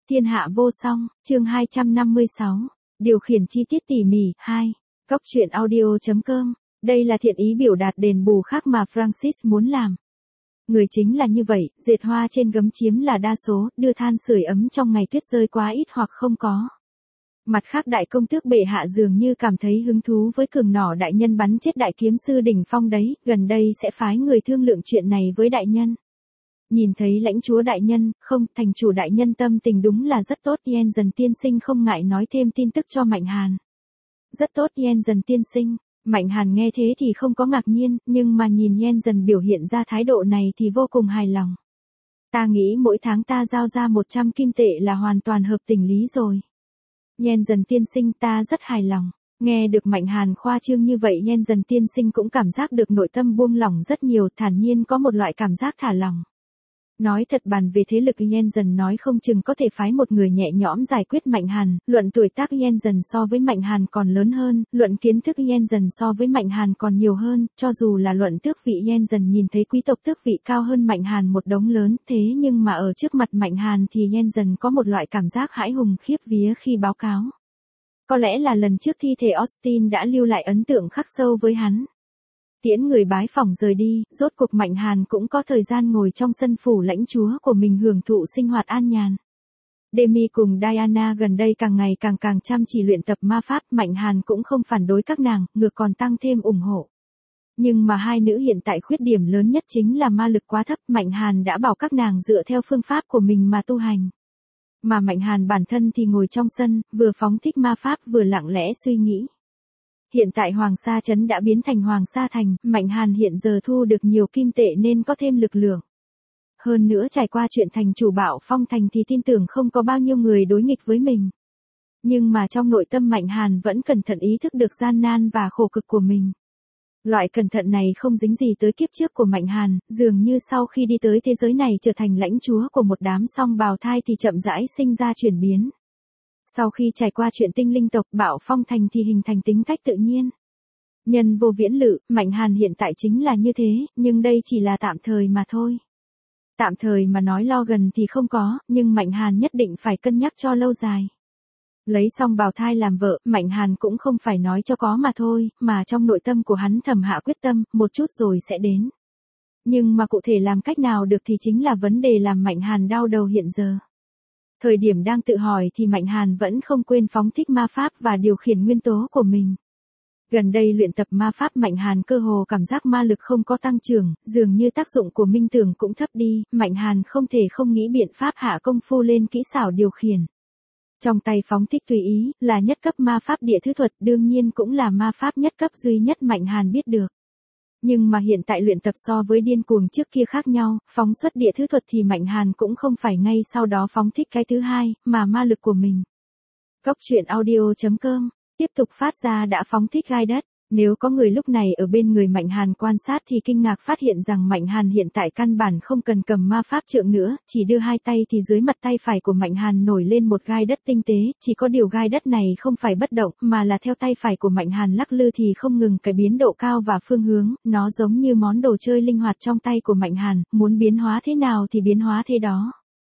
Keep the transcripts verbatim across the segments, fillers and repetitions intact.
Thiên hạ vô song, chương hai trăm năm mươi sáu. Điều khiển chi tiết tỉ mỉ, hai. Cốc truyện audio.com. Đây là thiện ý biểu đạt đền bù khác mà Francis muốn làm. Người chính là như vậy, dệt hoa trên gấm chiếm là đa số, đưa than sưởi ấm trong ngày tuyết rơi quá ít hoặc không có. Mặt khác đại công tước bệ hạ dường như cảm thấy hứng thú với cường nỏ đại nhân bắn chết đại kiếm sư đỉnh phong đấy, gần đây sẽ phái người thương lượng chuyện này với đại nhân. Nhìn thấy lãnh chúa đại nhân, không, thành chủ đại nhân tâm tình đúng là rất tốt, Yen dần tiên sinh không ngại nói thêm tin tức cho Mạnh Hàn. Rất tốt Yen dần tiên sinh, Mạnh Hàn nghe thế thì không có ngạc nhiên, nhưng mà nhìn Yen dần biểu hiện ra thái độ này thì vô cùng hài lòng. Ta nghĩ mỗi tháng ta giao ra một trăm kim tệ là hoàn toàn hợp tình lý rồi. Yen dần tiên sinh ta rất hài lòng. Nghe được Mạnh Hàn khoa trương như vậy Yen dần tiên sinh cũng cảm giác được nội tâm buông lỏng rất nhiều, thản nhiên có một loại cảm giác thả lỏng. Nói thật bàn về thế lực Yen dần nói không chừng có thể phái một người nhẹ nhõm giải quyết Mạnh Hàn, luận tuổi tác Yen dần so với Mạnh Hàn còn lớn hơn, luận kiến thức Yen dần so với Mạnh Hàn còn nhiều hơn, cho dù là luận tước vị Yen dần nhìn thấy quý tộc tước vị cao hơn Mạnh Hàn một đống lớn, thế nhưng mà ở trước mặt Mạnh Hàn thì Yen dần có một loại cảm giác hãi hùng khiếp vía khi báo cáo. Có lẽ là lần trước thi thể Austin đã lưu lại ấn tượng khắc sâu với hắn. Tiễn người bái phỏng rời đi, rốt cuộc Mạnh Hàn cũng có thời gian ngồi trong sân phủ lãnh chúa của mình hưởng thụ sinh hoạt an nhàn. Demi cùng Diana gần đây càng ngày càng càng chăm chỉ luyện tập ma pháp, Mạnh Hàn cũng không phản đối các nàng, ngược còn tăng thêm ủng hộ. Nhưng mà hai nữ hiện tại khuyết điểm lớn nhất chính là ma lực quá thấp, Mạnh Hàn đã bảo các nàng dựa theo phương pháp của mình mà tu hành. Mà Mạnh Hàn bản thân thì ngồi trong sân, vừa phóng thích ma pháp vừa lặng lẽ suy nghĩ. Hiện tại Hoàng Sa Trấn đã biến thành Hoàng Sa Thành, Mạnh Hàn hiện giờ thu được nhiều kim tệ nên có thêm lực lượng. Hơn nữa trải qua chuyện thành chủ Bạo Phong Thành thì tin tưởng không có bao nhiêu người đối nghịch với mình. Nhưng mà trong nội tâm Mạnh Hàn vẫn cẩn thận ý thức được gian nan và khổ cực của mình. Loại cẩn thận này không dính gì tới kiếp trước của Mạnh Hàn, dường như sau khi đi tới thế giới này trở thành lãnh chúa của một đám song bào thai thì chậm rãi sinh ra chuyển biến. Sau khi trải qua chuyện tinh linh tộc Bạo Phong Thành thì hình thành tính cách tự nhiên. Nhân vô viễn lự, Mạnh Hàn hiện tại chính là như thế, nhưng đây chỉ là tạm thời mà thôi. Tạm thời mà nói lo gần thì không có, nhưng Mạnh Hàn nhất định phải cân nhắc cho lâu dài. Lấy song bào thai làm vợ, Mạnh Hàn cũng không phải nói cho có mà thôi, mà trong nội tâm của hắn thầm hạ quyết tâm, một chút rồi sẽ đến. Nhưng mà cụ thể làm cách nào được thì chính là vấn đề làm Mạnh Hàn đau đầu hiện giờ. Thời điểm đang tự hỏi thì Mạnh Hàn vẫn không quên phóng thích ma pháp và điều khiển nguyên tố của mình. Gần đây luyện tập ma pháp Mạnh Hàn cơ hồ cảm giác ma lực không có tăng trưởng, dường như tác dụng của minh tưởng cũng thấp đi, Mạnh Hàn không thể không nghĩ biện pháp hạ công phu lên kỹ xảo điều khiển. Trong tay phóng thích tùy ý, là nhất cấp ma pháp địa thứ thuật, đương nhiên cũng là ma pháp nhất cấp duy nhất Mạnh Hàn biết được. Nhưng mà hiện tại luyện tập so với điên cuồng trước kia khác nhau, phóng xuất địa thứ thuật thì Mạnh Hàn cũng không phải ngay sau đó phóng thích cái thứ hai, mà ma lực của mình. Cốc truyện audio.com, tiếp tục phát ra đã phóng thích gai đất. Nếu có người lúc này ở bên người Mạnh Hàn quan sát thì kinh ngạc phát hiện rằng Mạnh Hàn hiện tại căn bản không cần cầm ma pháp trượng nữa, chỉ đưa hai tay thì dưới mặt tay phải của Mạnh Hàn nổi lên một gai đất tinh tế, chỉ có điều gai đất này không phải bất động, mà là theo tay phải của Mạnh Hàn lắc lư thì không ngừng cái biến độ cao và phương hướng, nó giống như món đồ chơi linh hoạt trong tay của Mạnh Hàn, muốn biến hóa thế nào thì biến hóa thế đó.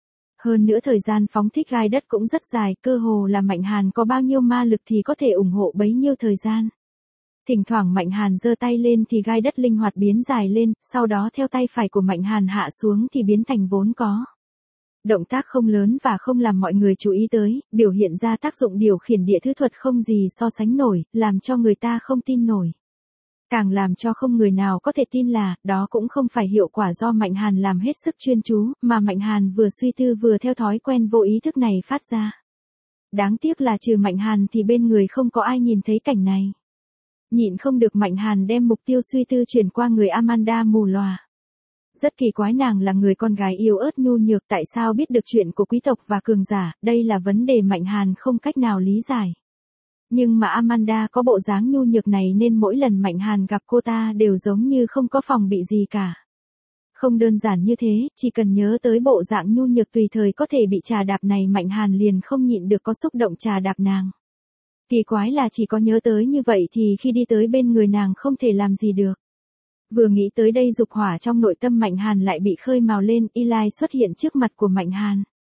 Hơn nữa thời gian phóng thích gai đất cũng rất dài, cơ hồ là Mạnh Hàn có bao nhiêu ma lực thì có thể ủng hộ bấy nhiêu thời gian. Thỉnh thoảng Mạnh Hàn giơ tay lên thì gai đất linh hoạt biến dài lên, sau đó theo tay phải của Mạnh Hàn hạ xuống thì biến thành vốn có. Động tác không lớn và không làm mọi người chú ý tới, biểu hiện ra tác dụng điều khiển địa thứ thuật không gì so sánh nổi, làm cho người ta không tin nổi. Càng làm cho không người nào có thể tin là, đó cũng không phải hiệu quả do Mạnh Hàn làm hết sức chuyên chú, mà Mạnh Hàn vừa suy tư vừa theo thói quen vô ý thức này phát ra. Đáng tiếc là trừ Mạnh Hàn thì bên người không có ai nhìn thấy cảnh này. Nhịn không được Mạnh Hàn đem mục tiêu suy tư chuyển qua người Amanda mù lòa. Rất kỳ quái, nàng là người con gái yếu ớt nhu nhược, tại sao biết được chuyện của quý tộc và cường giả, đây là vấn đề Mạnh Hàn không cách nào lý giải. Nhưng mà Amanda có bộ dáng nhu nhược này nên mỗi lần Mạnh Hàn gặp cô ta đều giống như không có phòng bị gì cả. Không đơn giản như thế, chỉ cần nhớ tới bộ dạng nhu nhược tùy thời có thể bị trà đạp này Mạnh Hàn liền không nhịn được có xúc động trà đạp nàng. Kỳ quái là chỉ có nhớ tới như vậy thì khi đi tới bên người nàng không thể làm gì được. Vừa nghĩ tới đây dục hỏa trong nội tâm Mạnh Hàn lại bị khơi mào lên, Eli xuất hiện trước mặt của Mạnh Hàn.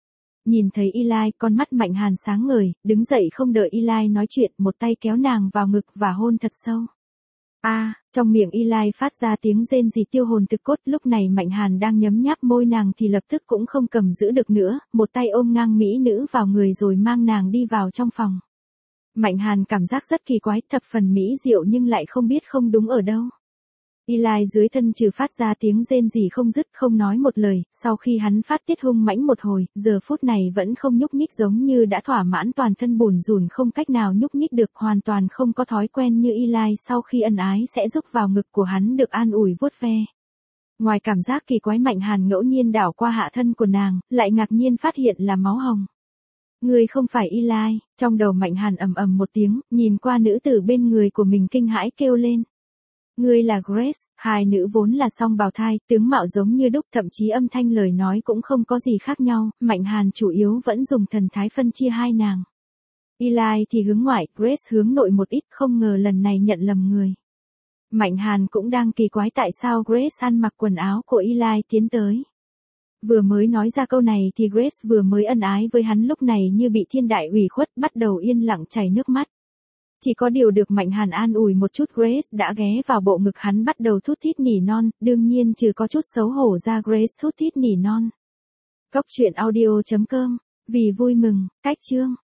Nhìn thấy Eli, con mắt Mạnh Hàn sáng ngời, đứng dậy không đợi Eli nói chuyện, một tay kéo nàng vào ngực và hôn thật sâu. A, à, trong miệng Eli phát ra tiếng rên rỉ tiêu hồn thực cốt, lúc này Mạnh Hàn đang nhấm nháp môi nàng thì lập tức cũng không cầm giữ được nữa, một tay ôm ngang mỹ nữ vào người rồi mang nàng đi vào trong phòng. Mạnh Hàn cảm giác rất kỳ quái, thập phần mỹ diệu nhưng lại không biết không đúng ở đâu. Eli dưới thân trừ phát ra tiếng rên rỉ không dứt, không nói một lời, sau khi hắn phát tiết hung mãnh một hồi, giờ phút này vẫn không nhúc nhích, giống như đã thỏa mãn, toàn thân bủn rủn không cách nào nhúc nhích được, hoàn toàn không có thói quen như Eli sau khi ân ái sẽ rúc vào ngực của hắn được an ủi vuốt ve. Ngoài cảm giác kỳ quái, Mạnh Hàn ngẫu nhiên đảo qua hạ thân của nàng, lại ngạc nhiên phát hiện là máu hồng. Người không phải Eli, trong đầu Mạnh Hàn ầm ầm một tiếng, nhìn qua nữ tử bên người của mình kinh hãi kêu lên. Ngươi là Grace. Hai nữ vốn là song bào thai, tướng mạo giống như đúc, thậm chí âm thanh lời nói cũng không có gì khác nhau, Mạnh Hàn chủ yếu vẫn dùng thần thái phân chia hai nàng. Eli thì hướng ngoại, Grace hướng nội một ít, không ngờ lần này nhận lầm người. Mạnh Hàn cũng đang kỳ quái tại sao Grace ăn mặc quần áo của Eli tiến tới. Vừa mới nói ra câu này thì Grace vừa mới ân ái với hắn lúc này như bị thiên đại ủy khuất, bắt đầu yên lặng chảy nước mắt. Chỉ có điều được Mạnh Hàn an ủi một chút, Grace đã ghé vào bộ ngực hắn bắt đầu thút thít nỉ non, đương nhiên trừ có chút xấu hổ ra Grace thút thít nỉ non. Cốc truyện audio chấm com, vì vui mừng, cách chương.